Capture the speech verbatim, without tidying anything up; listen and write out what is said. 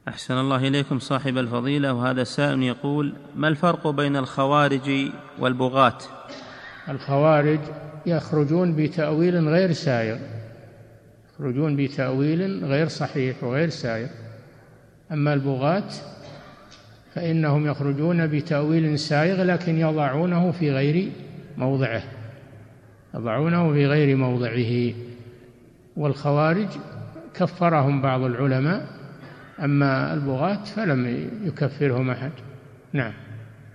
أحسن الله إليكم صاحب الفضيلة. وهذا سائل يقول: ما الفرق بين الخوارج والبغاة؟ الخوارج يخرجون بتأويل غير سائغ، يخرجون بتأويل غير صحيح وغير سائغ. أما البغاة فإنهم يخرجون بتأويل سائغ لكن يضعونه في غير موضعه، يضعونه في غير موضعه. والخوارج كفرهم بعض العلماء، أما البغاة فلم يكفرهم أحد. نعم.